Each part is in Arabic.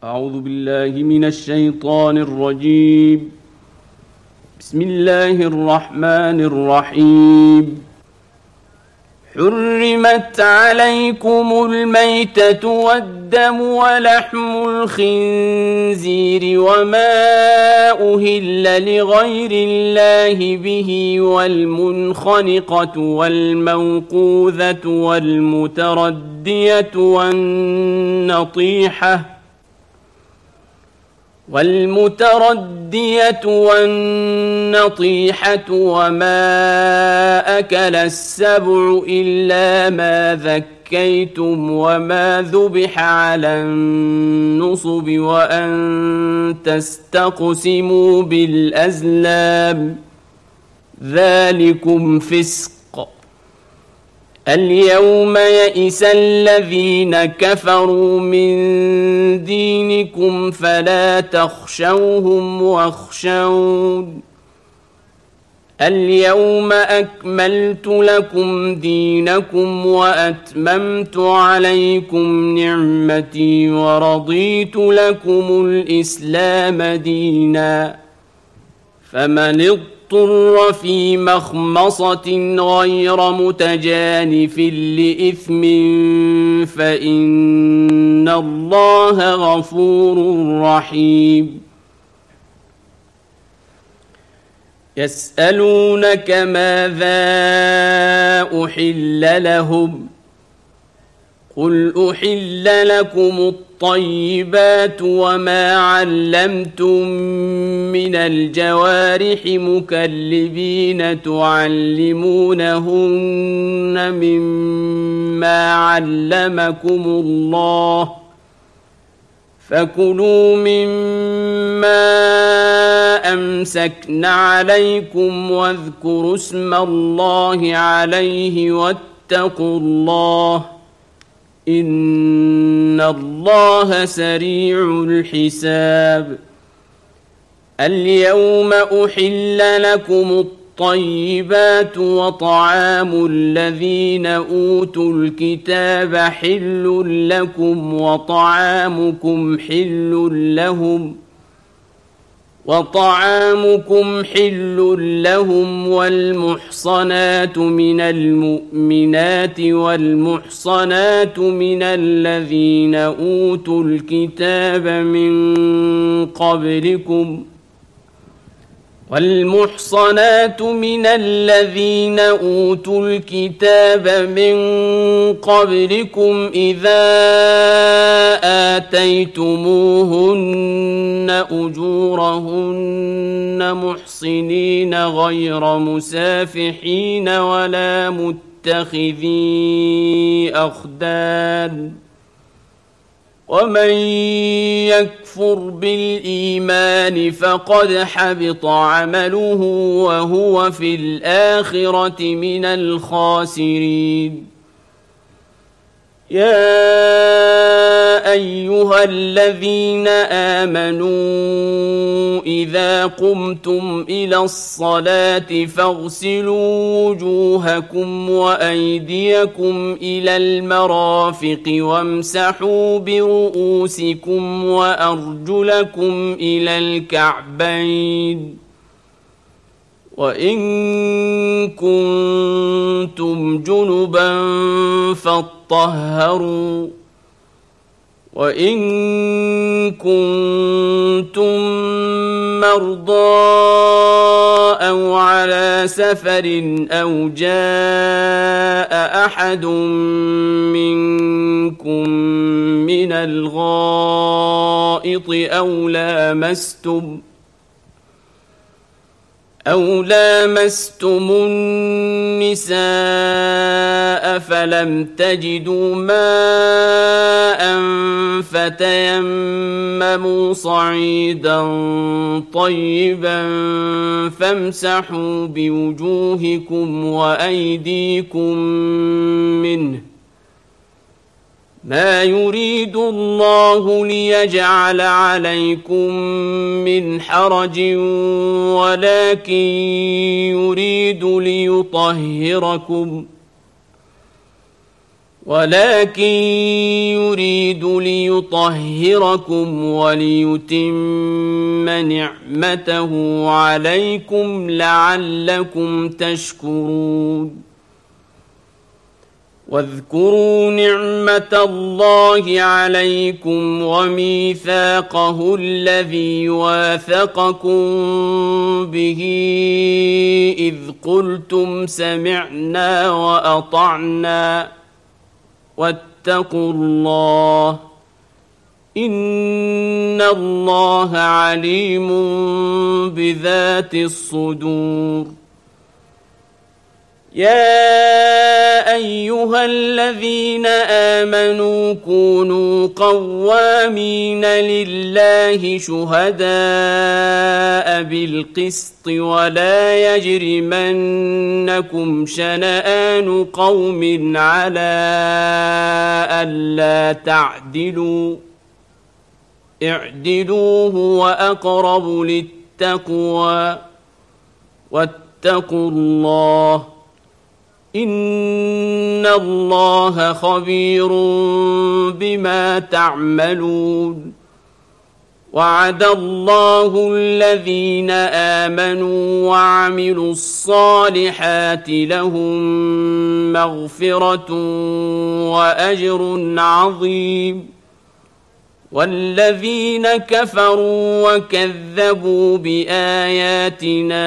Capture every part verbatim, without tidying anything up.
أعوذ بالله من الشيطان الرجيم. بسم الله الرحمن الرحيم. حرمت عليكم الميتة والدم ولحم الخنزير وما أهل لغير الله به والمنخنقة والموقوذة والمتردية والنطيحة والمتردية والنطيحة وما أكل السبع إلا ما ذكيتم وما ذبح على النصب وأن تستقسموا بالأزلام ذلكم فسق. اليوم يئس الذين كفروا من دينكم فلا تخشوهم واخشون. اليوم أكملت لكم دينكم وأتممت عليكم نعمتي ورضيت لكم الإسلام دينا. فمن اضطر في مخمصة غير متجانف لإثم فإن الله غفور رحيم. يسألونك ماذا أحل لهم قل أحل لكم الطيبات وما علمتم من الجوارح مكلبين تعلمونهن مما علمكم الله فكلوا مما أمسكن عليكم واذكروا اسم الله عليه واتقوا الله إن الله سريع الحساب. اليوم أحل لكم الطيبات وطعام الذين أوتوا الكتاب حل لكم وطعامكم حل لهم وطعامكم حل لهم والمحصنات من المؤمنات والمحصنات من الذين أوتوا الكتاب من قبلكم والمحصنات من الذين أوتوا الكتاب من قبلكم إذا آتيتموهن أجورهن محصنين غير مسافحين ولا متخذي أخدان. ومن يكفر بالإيمان فقد حبط عمله وهو في الآخرة من الخاسرين. يا أيها الذين آمنوا إذا قمتم إلى الصلاة فاغسلوا وجوهكم وأيديكم إلى المرافق وامسحوا برؤوسكم وأرجلكم إلى الكعبين وإن كنتم جنبا فاطهروا وإن كنتم مرضى أو على سفر أو جاء أحد منكم من الغائط أو لامستم أو لامستم النساء فلم تجدوا ماء فتيمموا صعيدا طيبا فامسحوا بوجوهكم وأيديكم منه ما يريد الله ليجعل عليكم من حرج ولكن يريد ليطهركم ولكن يريد ليطهركم وليتم نعمته عليكم لعلكم تشكرون. واذكروا نعمة الله عليكم وميثاقه الذي واثقكم به إذ قلتم سمعنا وأطعنا واتقوا الله إن الله عليم بذات الصدور. يا أيها الذين آمنوا كونوا قوامين لله شهداء بالقسط ولا يجرمنكم شنآن قوم على ألا تعدلوا اعدلوا هو أقرب للتقوى واتقوا الله إن الله خبير بما تعملون. وعد الله الذين آمنوا وعملوا الصالحات لهم مغفرة وأجر عظيم. والذين كفروا وكذبوا بآياتنا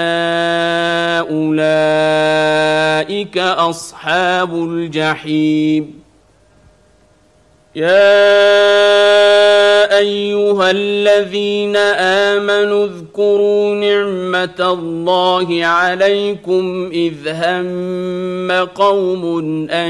أولئك أصحاب الجحيم. يا أيها الذين آمنوا اذكروا نعمة الله عليكم إذ هم قوم أن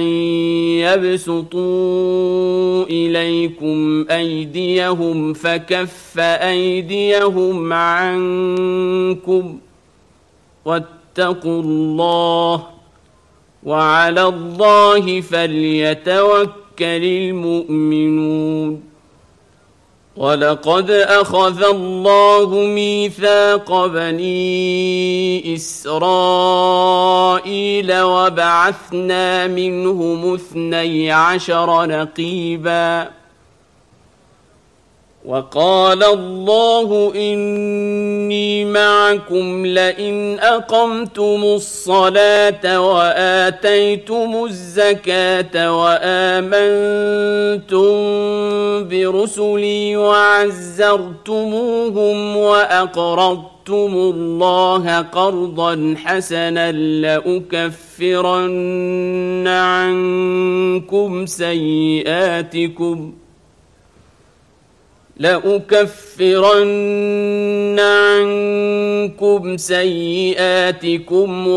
يبسطوا إليكم أيديهم فكف أيديهم عنكم واتقوا الله وعلى الله فليتوكل المؤمنون. ولقد أخذ الله ميثاق بني إسرائيل وبعثنا منهم اثني عشر نقيبا وقال الله إني معكم لئن أقمتم الصلاة وآتيتم الزكاة وآمنتم برسلي وعزرتموهم وأقرضتم الله قرضا حسنا لأكفرن عنكم سيئاتكم لأكفرن عنكم سيئاتكم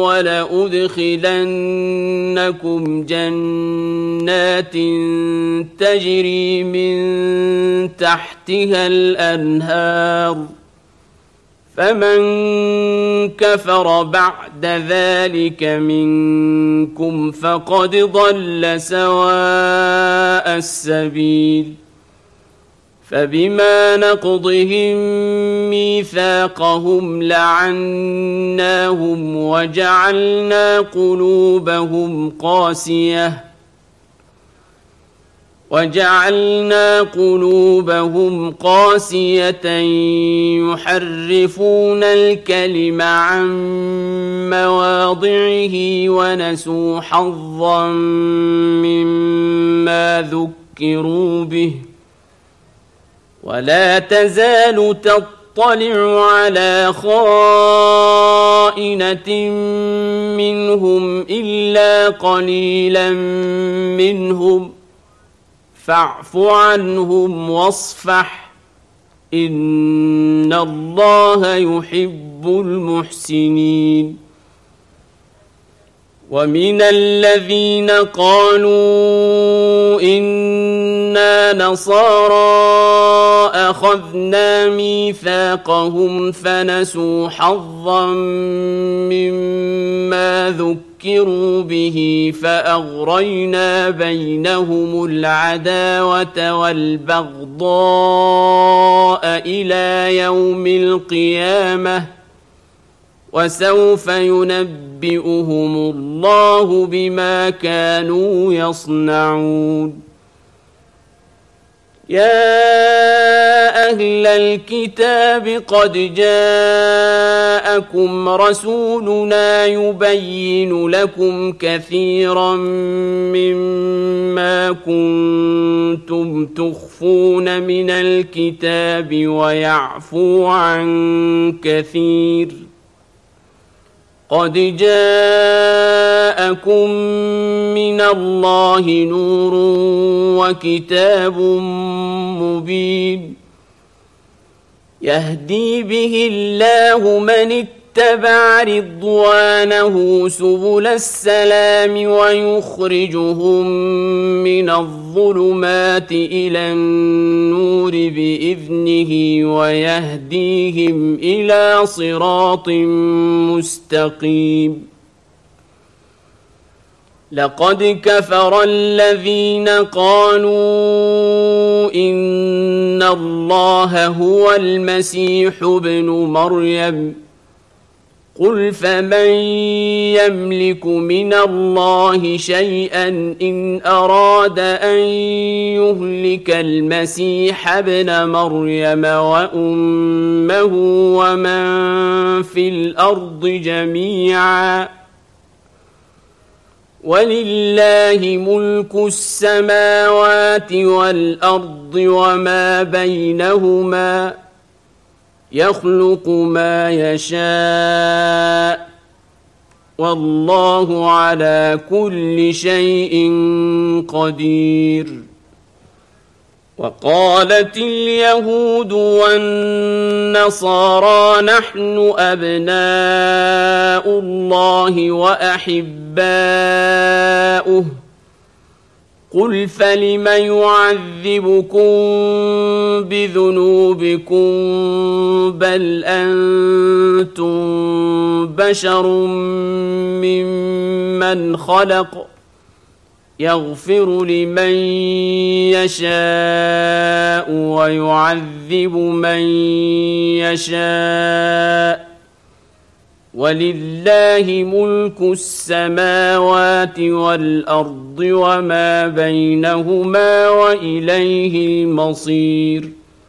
ولأدخلنكم جنات تجري من تحتها الأنهار فمن كفر بعد ذلك منكم فقد ضل سواء السبيل. فبما نقضهم ميثاقهم لعناهم وجعلنا قلوبهم قاسية وجعلنا قلوبهم قاسية يحرفون الكلم عن مواضعه ونسوا حظا مما ذكروا به. ولا تزال تطلع على خائنة منهم إلا قليلا منهم فاعف عنهم واصفح إن الله يحب المحسنين. ومن الذين قالوا إنا نصارى أخذنا ميثاقهم فنسوا حظا مما ذكروا به فأغرينا بينهم العداوة والبغضاء إلى يوم القيامة وسوف ينبئهم الله الله بما كانوا يصنعون يا أهل الكتاب قد جاءكم رسولنا يبين لكم كثيرا مما كنتم تخفون من الكتاب ويعفو عن كثير قد جاءكم من الله نور وكتاب مبين يهدي به الله من اتبع رضوانه سبل السلام ويخرجهم من الظلمات إلى النور بإذنه ويهديهم إلى صراط مستقيم لقد كفر الذين قالوا إن الله هو المسيح ابن مريم قل فمن يملك من الله شيئا إن أراد أن يهلك المسيح ابن مريم وأمه ومن في الأرض جميعا ولله ملك السماوات والأرض وما بينهما يخلق ما يشاء والله على كل شيء قدير وقالت اليهود والنصارى نحن أبناء الله وأحباؤه قل فلم يعذبكم بذنوبكم بل أنتم بشر ممن خلق يغفر لمن يشاء ويعذب من يشاء ولله ملك السماوات والأرض وما بينهما وإليه المصير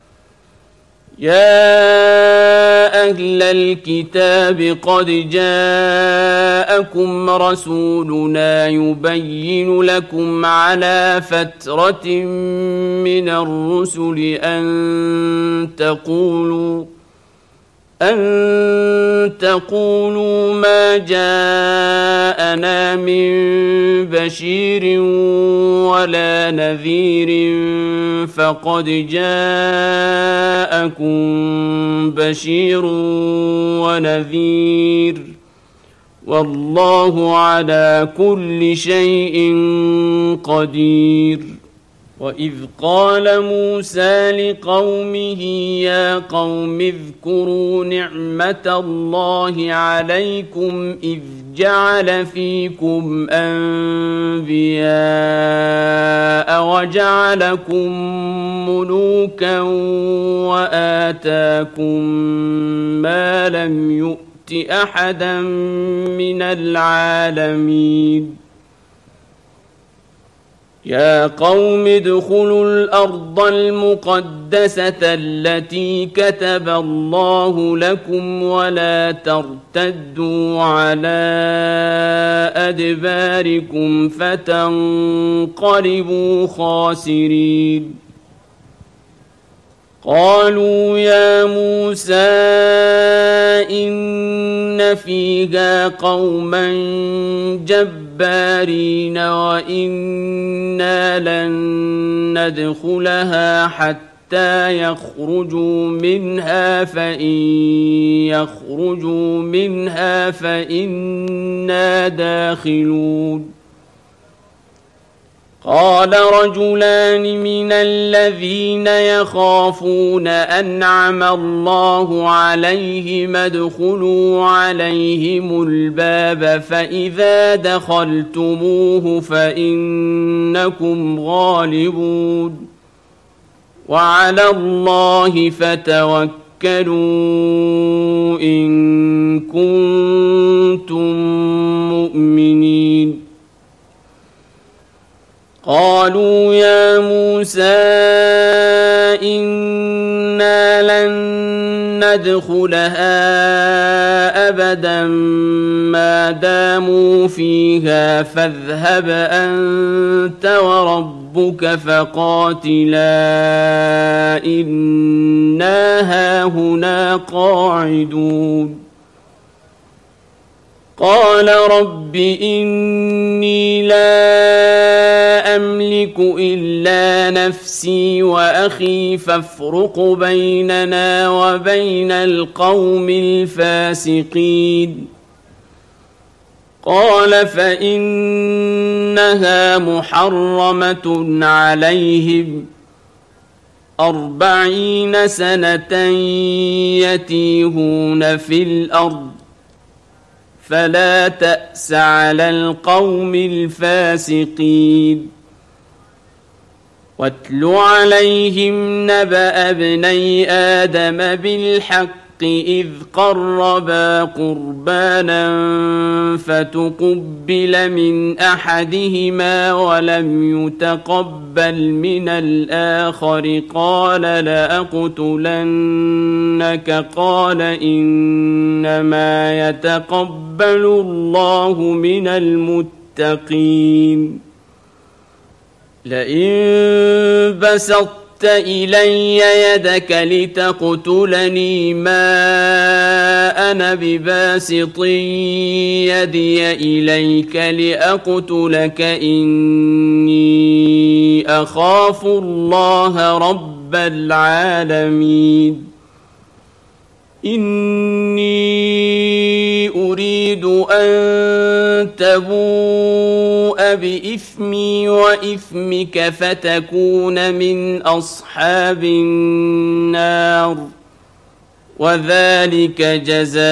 يا أهل الكتاب قد جاءكم رسولنا يبين لكم على فترة من الرسل أن تقولوا أن تقولوا ما جاءنا من بشير ولا نذير فقد جاءكم بشير ونذير والله على كل شيء قدير وإذ قال موسى لقومه يا قوم اذكروا نعمة الله عليكم إذ جعل فيكم أنبياء وجعلكم ملوكا وآتاكم ما لم يؤت أحدا من العالمين يا قوم ادخلوا الأرض المقدسة التي كتب الله لكم ولا ترتدوا على أدباركم فتنقلبوا خاسرين قالوا يا موسى إن فيها قوما جبارين وإنا لن ندخلها حتى يخرجوا منها فإن يخرجوا منها فإنا داخلون قال رجلان من الذين يخافون أنعم الله عليهم ادخلوا عليهم الباب فإذا دخلتموه فإنكم غالبون وعلى الله فتوكلوا إن كنتم مؤمنين قالوا يا موسى إنا لن ندخلها أبدا ما داموا فيها فاذهب أنت وربك فقاتلا إنا هاهنا قاعدون قال رب إني لا أملك إلا نفسي وأخي فافرق بيننا وبين القوم الفاسقين قال فإنها محرمة عليهم أربعين سنة يتيهون في الأرض فلا تأس على القوم الفاسقين واتل عليهم نبأ ابني آدم بالحق إذ قربا قربانا فتقبل من أحدهما ولم يتقبل من الآخر قال لأقتلنك قال إنما يتقبل الله من المتقين لئن بسطت إلي يدك لتقتلني ما أنا بباسط يدي إليك لأقتلك إني أخاف الله رب العالمين إني أريد أن تبوء بإثمي وإثمك فتكون من أصحاب النار وذلك جزاء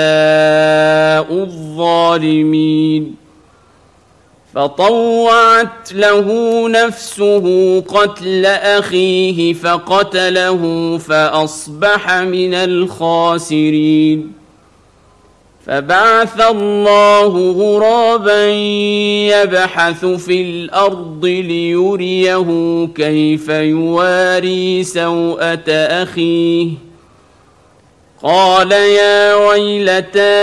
الظالمين فطوعت له نفسه قتل أخيه فقتله فأصبح من الخاسرين فبعث الله غرابا يبحث في الأرض ليريه كيف يواري سوءة أخيه قال يا ويلتى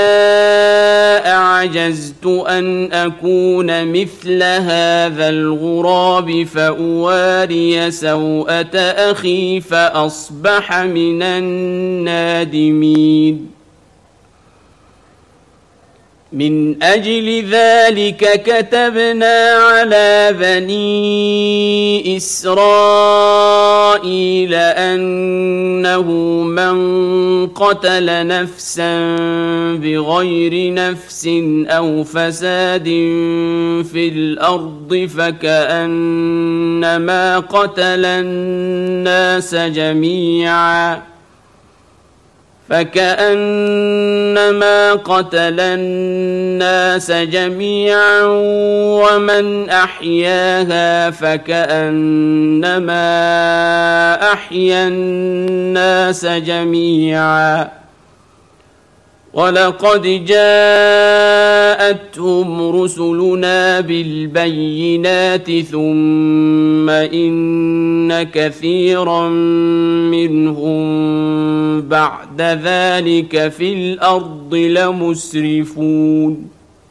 أعجزت أن أكون مثل هذا الغراب فأواري سوءة أخي فأصبح من النادمين من أجل ذلك كتبنا على بني إسرائيل أنه من قتل نفسا بغير نفس أو فساد في الأرض فكأنما قتل الناس جميعا فكأنما قتل الناس جميعا ومن أحياها فكأنما أحيا الناس جميعا ولقد جاءتهم رسلنا بالبينات ثم إن كثيرا منهم بعد ذلك في الأرض لمسرفون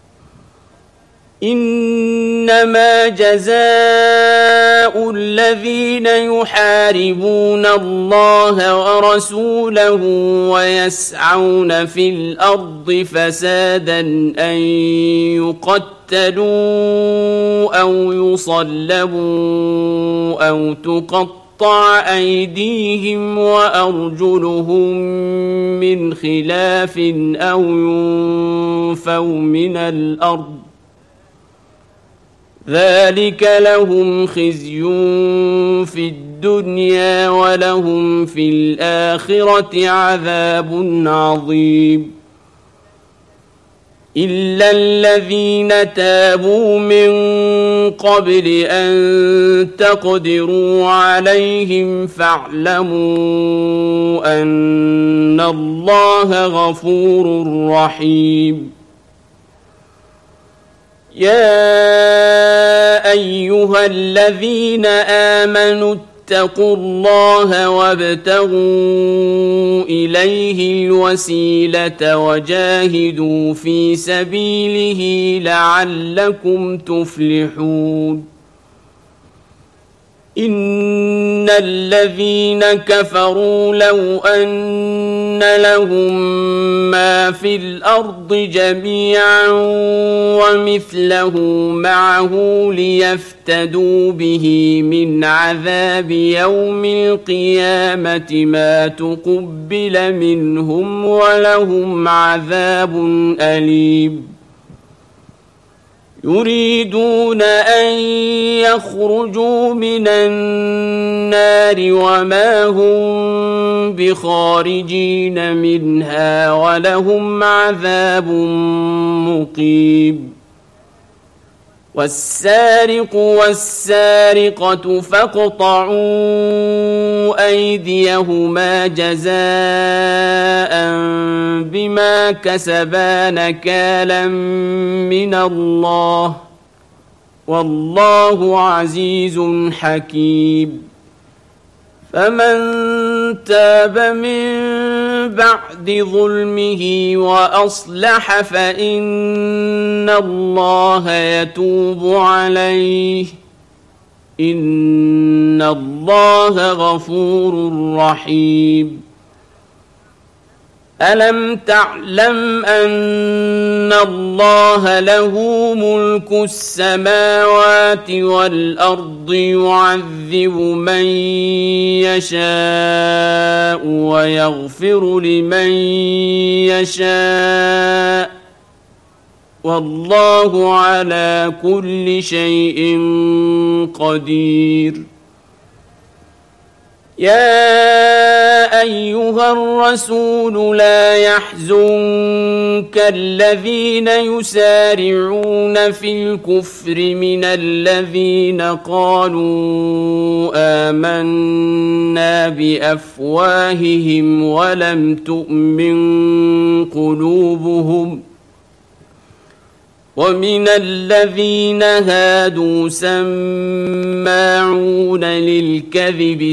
إنما جزاء الذين يحاربون الله ورسوله ويسعون في الأرض فسادا أن يقتلوا أو يصلبوا أو تقطع أيديهم وأرجلهم من خلاف أو ينفوا من الأرض ذلك لهم خزي في الدنيا ولهم في الآخرة عذاب عظيم إلا الذين تابوا من قبل أن تقدروا عليهم فاعلموا أن الله غفور رحيم يا أيها الذين آمنوا اتقوا الله وابتغوا إليه الوسيلة وجاهدوا في سبيله لعلكم تفلحون إن الذين كفروا لو أن لهم ما في الأرض جميعا ومثله معه ليفتدوا به من عذاب يوم القيامة ما تقبل منهم ولهم عذاب أليم يريدون أن يخرجوا من النار وما هم بخارجين منها ولهم عذاب مقيم والسارق والسارقة فاقطعوا أيديهما جزاء بما كسبا نكالا من الله والله عزيز حكيم فمن تاب من بعد ظلمه وأصلح فإن الله يتوب عليه إن الله غفور رحيم ألم تعلم أن الله له ملك السماوات والأرض يعذب من يشاء ويغفر لمن يشاء والله على كل شيء قدير يا أيها الرسول لا يحزنك الذين يسارعون في الكفر من الذين قالوا آمنا بأفواههم ولم تؤمن قلوبهم ومن الذين هادوا سماعون للكذب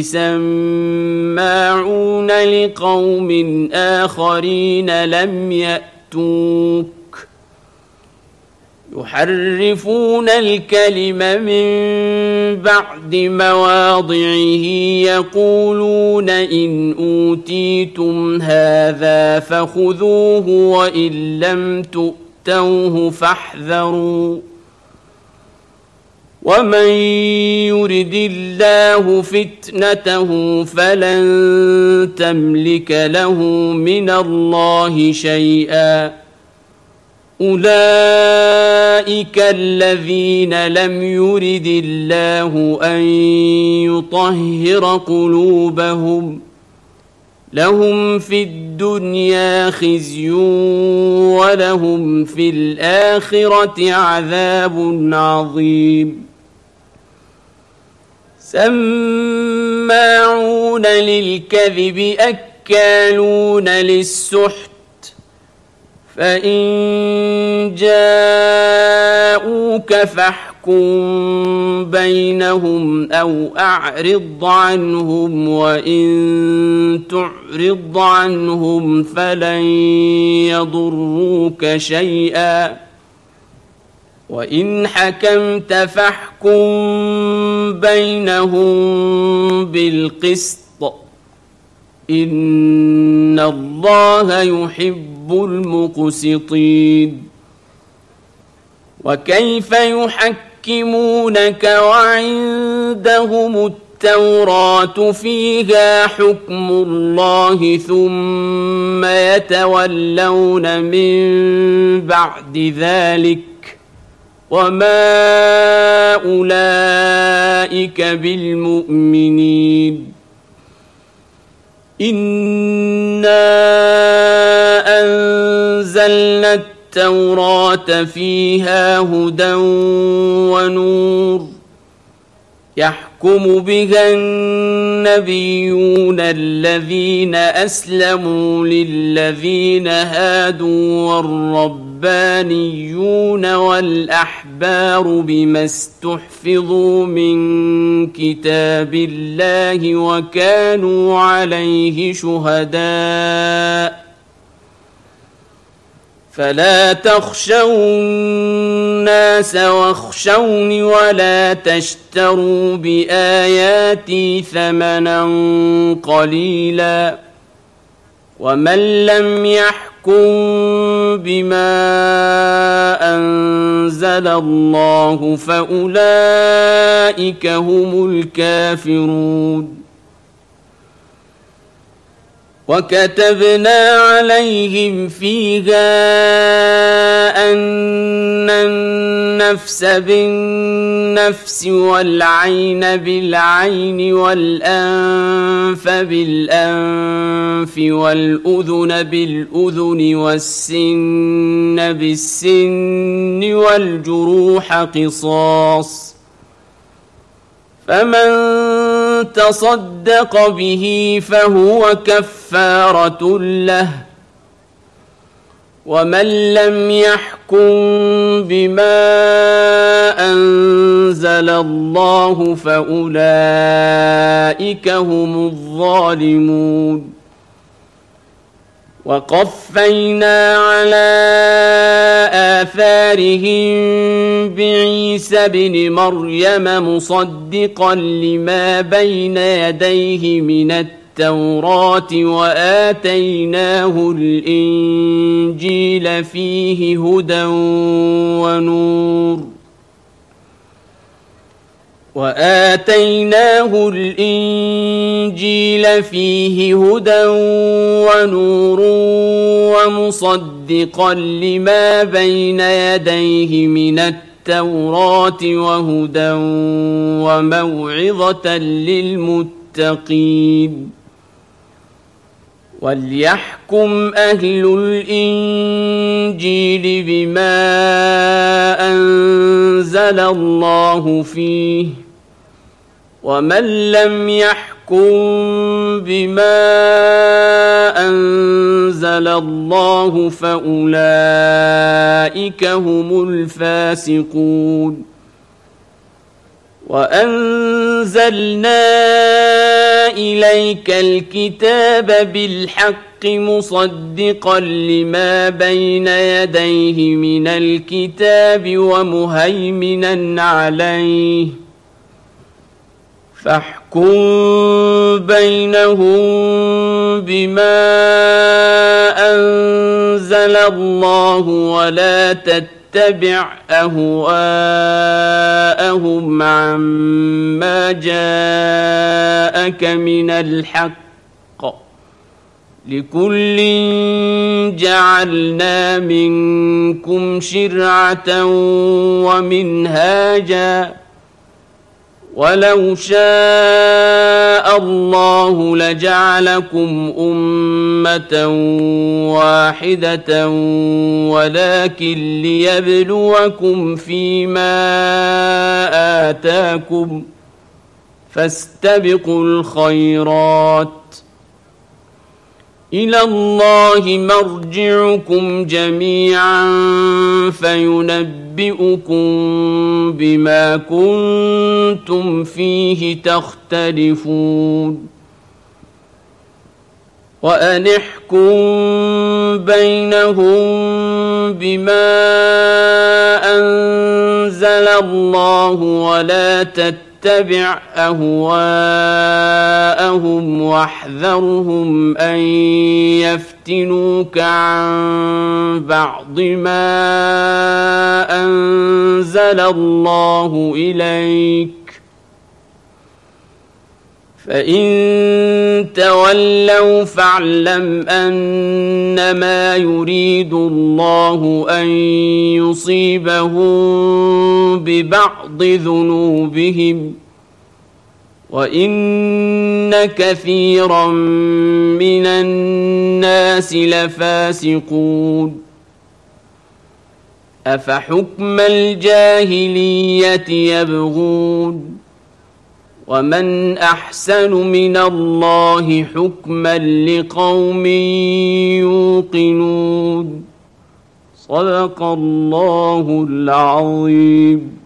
سماعون لقوم آخرين لم يأتوك يحرفون الكلم من بعد مواضعه يقولون إن أوتيتم هذا فخذوه وإن لم تؤتوه توه فاحذروا ومن يرد الله فتنته فلن تملك له من الله شيئا أولئك الذين لم يرد الله أن يطهر قلوبهم لهم في الدنيا خزي ولهم في الآخرة عذاب عظيم سماعون للكذب أكالون للسحت فإن جاءوك فاحكم بينهم أو أعرض عنهم وإن تعرض عنهم فلن يضروك شيئا وإن حكمت فاحكم بينهم بالقسط إن الله يحب المقسطين وكيف يحكمونك وعندهم التوراة فيها حكم الله ثم يتولون من بعد ذلك وما أولئك بالمؤمنين إنا أنزلنا التوراة فيها هدى ونور يحكم بها النبيون الذين أسلموا للذين هادوا والربانيون والأحبار بما استحفظوا من كتاب الله وكانوا عليه شهداء فلا تخشوا الناس واخشوني ولا تشتروا بآياتي ثمنا قليلا ومن لم يحكم بما أنزل الله فأولئك هم الكافرون وكتبنا عليهم فيها أن النفس بالنفس والعين بالعين والأنف بالأنف والأذن بالأذن والسن بالسن والجروح قصاص فمن تصدق به فهو كفارة له ومن لم يحكم بما أنزل الله فأولئك هم الظالمون وقفينا على آثارهم بعيسى ابن مريم مصدقا لما بين يديه من التوراة وآتيناه الإنجيل فيه هدى ونور وآتيناه الإنجيل فيه هدى ونور ومصدقا لما بين يديه من التوراة وهدى وموعظة للمتقين وليحكم أهل الإنجيل بما أنزل الله فيه ومن لم يحكم بما أنزل الله فأولئك هم الفاسقون وأنزلنا إليك الكتاب بالحق مصدقا لما بين يديه من الكتاب ومهيمنا عليه فاحكم بينهم بما أنزل الله ولا تتبع أهواءهم عما جاءك من الحق لكل جعلنا منكم شرعة ومنهاجا ولو شاء الله لجعلكم أمة واحدة ولكن ليبلوكم فيما آتاكم فاستبقوا الخيرات إلى الله مرجعكم جميعا فينبئكم بما كنتم فيه تختلفون وأن احكم بينهم بما أنزل الله ولا تتبع أهواءهم واحذرهم أن يفتنوك عن بعض ما أنزل الله إليك فإن تولوا فاعلم أنما يريد الله أن يصيبهم ببعض ذنوبهم وإن كثيرا من الناس لفاسقون أفحكم الجاهلية يبغون ومن أحسن من الله حكما لقوم يوقنون. صدق الله العظيم.